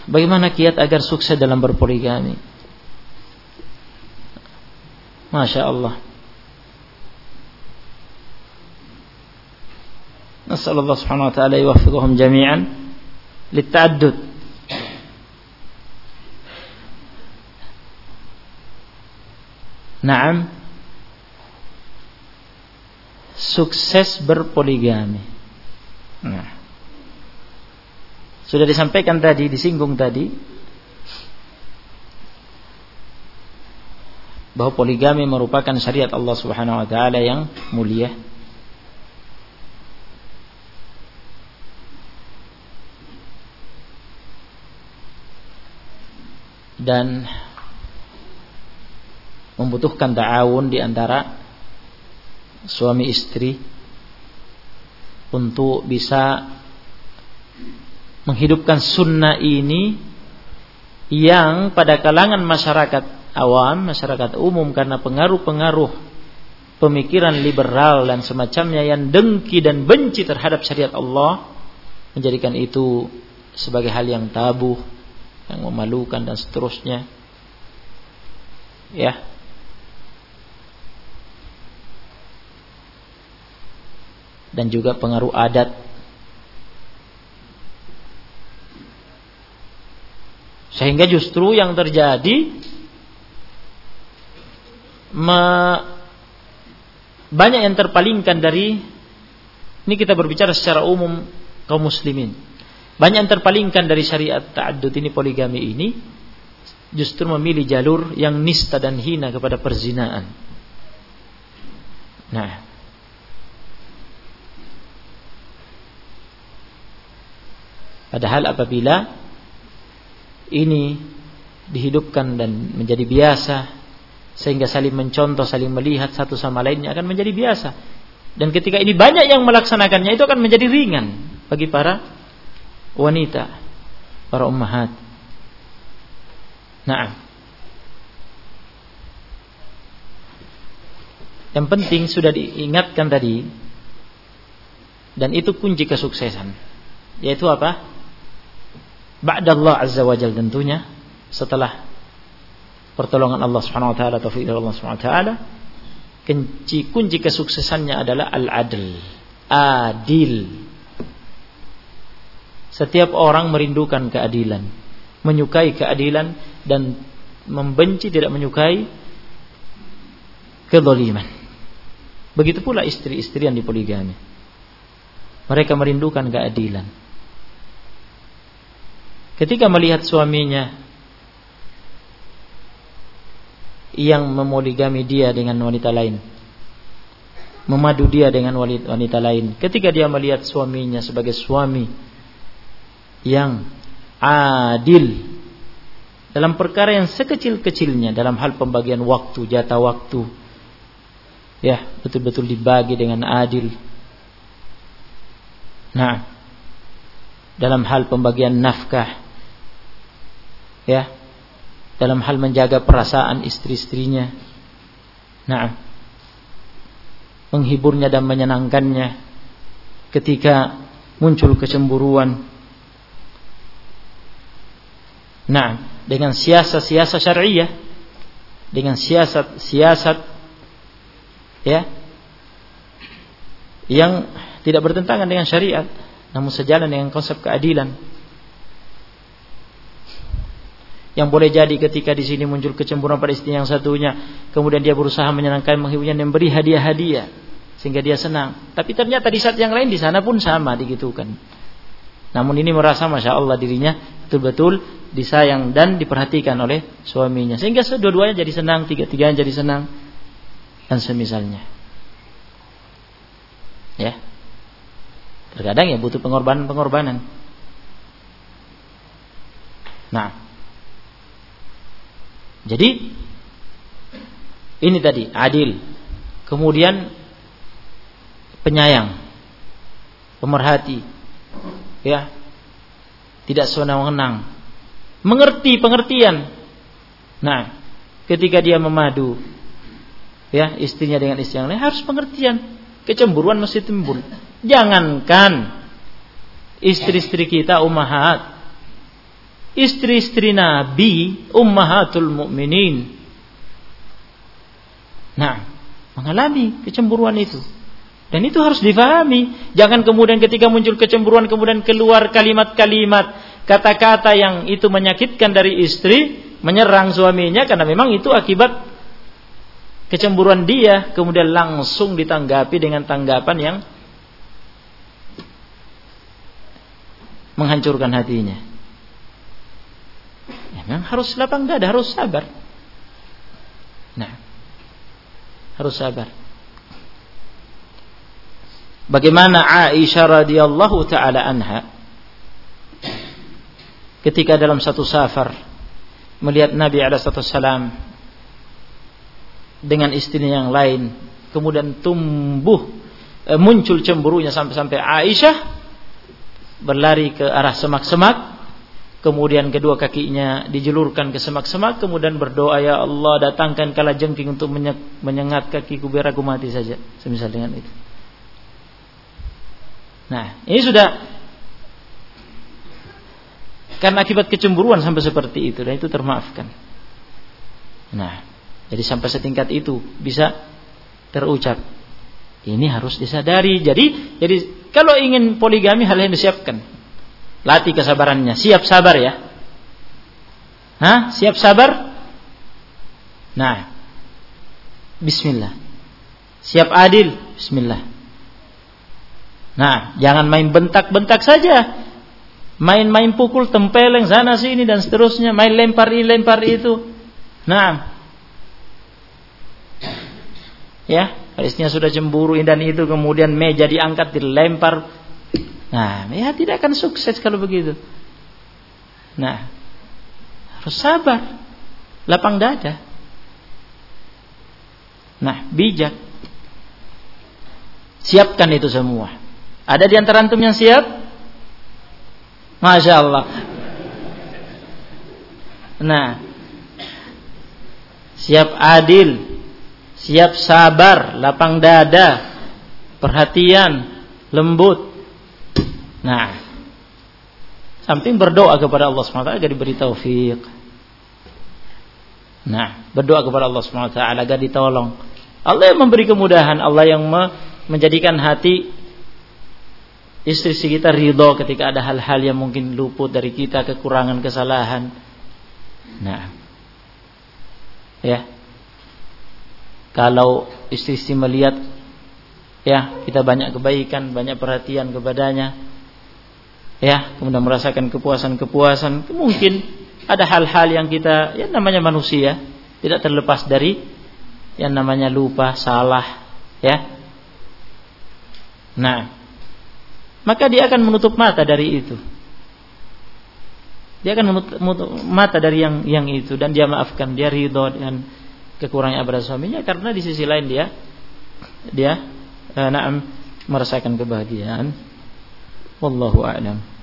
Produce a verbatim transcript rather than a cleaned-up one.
bagaimana kiat agar sukses dalam berpoligami? Masya Allah. Nasallallahu subhanahu wa ta'ala yuwaffiqahum jami'an litta'addud. Naam. Sukses berpoligami. Nah. Sudah disampaikan tadi, disinggung tadi, bahwa poligami merupakan syariat Allah Subhanahu wa taala yang mulia. Dan membutuhkan ta'awun di antara suami istri untuk bisa menghidupkan sunnah ini yang pada kalangan masyarakat awam, masyarakat umum, karena pengaruh-pengaruh pemikiran liberal dan semacamnya yang dengki dan benci terhadap syariat Allah, menjadikan itu sebagai hal yang tabu, yang memalukan dan seterusnya. Ya. Dan juga pengaruh adat. Sehingga justru yang terjadi me, banyak yang terpalingkan dari, ini kita berbicara secara umum kaum muslimin, banyak yang terpalingkan dari syariat ta'addud ini, poligami ini, justru memilih jalur yang nista dan hina kepada perzinaan. Nah, padahal apabila ini dihidupkan dan menjadi biasa, sehingga saling mencontoh, saling melihat satu sama lainnya, akan menjadi biasa. Dan ketika ini banyak yang melaksanakannya, itu akan menjadi ringan bagi para wanita, para ummahat. Nah, yang penting sudah diingatkan tadi, dan itu kunci kesuksesan, yaitu apa? Ba'dallah azza wa jalla, tentunya setelah pertolongan Allah Subhanahu wa taala, taufik dari Allah Subhanahu wa taala, kunci kunci kesuksesannya adalah al-adl, adil. Setiap orang merindukan keadilan, menyukai keadilan, dan membenci, tidak menyukai kezaliman. Begitu pula istri-istri yang dipoligami, mereka merindukan keadilan. Ketika melihat suaminya yang memoligami dia dengan wanita lain, memadu dia dengan wanita lain, ketika dia melihat suaminya sebagai suami yang adil dalam perkara yang sekecil-kecilnya, dalam hal pembagian waktu, jatah waktu, ya, betul-betul dibagi dengan adil. Nah, dalam hal pembagian nafkah, ya, dalam hal menjaga perasaan istri-istrinya, nah, menghiburnya dan menyenangkannya ketika muncul kecemburuan, nah, dengan siasat-siasat syariah, dengan siasat-siasat, ya, yang tidak bertentangan dengan syariat, namun sejalan dengan konsep keadilan. Yang boleh jadi ketika di sini muncul kecemburuan pada istri yang satunya, kemudian dia berusaha menyenangkan, menghiburnya, dan memberi hadiah-hadiah sehingga dia senang. Tapi ternyata di saat yang lain di sana pun sama digitukan. Namun ini merasa masya Allah dirinya betul-betul disayang dan diperhatikan oleh suaminya, sehingga kedua-duanya jadi senang, tiga-tiganya jadi senang, dan semisalnya. Ya, terkadang ya butuh pengorbanan-pengorbanan. Nah, jadi ini tadi adil, kemudian penyayang, pemerhati, ya, tidak sewenang-wenang, mengerti pengertian. Nah, ketika dia memadu, ya, istrinya dengan istri yang lain, harus pengertian. Kecemburuan mesti timbul. Jangankan istri-istri kita ummahat, istri-istri Nabi, ummahatul mukminin. Nah, mengalami kecemburuan itu. Dan itu harus difahami. Jangan kemudian ketika muncul kecemburuan kemudian keluar kalimat-kalimat, kata-kata yang itu menyakitkan dari istri, menyerang suaminya karena memang itu akibat kecemburuan dia, kemudian langsung ditanggapi dengan tanggapan yang menghancurkan hatinya. Ya, memang harus lapang dada, harus sabar. Nah, harus sabar. Bagaimana Aisyah radhiyallahu taala anha ketika dalam satu safar melihat Nabi alaihi wasallam dengan istrinya yang lain, kemudian tumbuh e, muncul cemburunya sampai-sampai Aisyah berlari ke arah semak-semak, kemudian kedua kakinya dijulurkan ke semak-semak, kemudian berdoa, ya Allah datangkan kalajengking untuk menyengat kakiku biar aku mati saja, semisal dengan itu. Nah, ini sudah karena akibat kecemburuan sampai seperti itu, dan itu termaafkan. Nah, jadi sampai setingkat itu bisa terucap. Ini harus disadari. Jadi, jadi kalau ingin poligami hal yang disiapkan. Latih kesabarannya, siap sabar ya. Hah? Siap sabar? Nah, bismillah. Siap adil? Bismillah. Nah, jangan main bentak-bentak saja. Main-main pukul, tempeleng sana sini dan seterusnya, main lempar ini, lempar itu. Nah. Ya, istrinya sudah cemburu dan itu kemudian meja diangkat dilempar. Nah, ya tidak akan sukses kalau begitu. Nah, harus sabar. Lapang dada. Nah, bijak. Siapkan itu semua. Ada di antara antum yang siap? Masya Allah. Nah, siap adil, siap sabar, lapang dada, perhatian, lembut. Nah, samping berdoa kepada Allah subhanahu wa taala agar diberi taufik. Nah, berdoa kepada Allah subhanahu wa taala agar ditolong. Allah yang memberi kemudahan, Allah yang menjadikan hati istri kita ridho ketika ada hal-hal yang mungkin luput dari kita, kekurangan, kesalahan. Nah, ya, kalau istri-istri melihat ya kita banyak kebaikan, banyak perhatian kepadanya, ya, kemudian merasakan kepuasan-kepuasan, mungkin ada hal-hal yang kita, ya namanya manusia, tidak terlepas dari yang namanya lupa, salah, ya. Nah, maka dia akan menutup mata dari itu. Dia akan menutup mata dari yang yang itu dan dia maafkan, dia ridho dengan kekurangan pada suaminya karena di sisi lain dia dia eh, na'am merasakan kebahagiaan. Wallahu a'lam.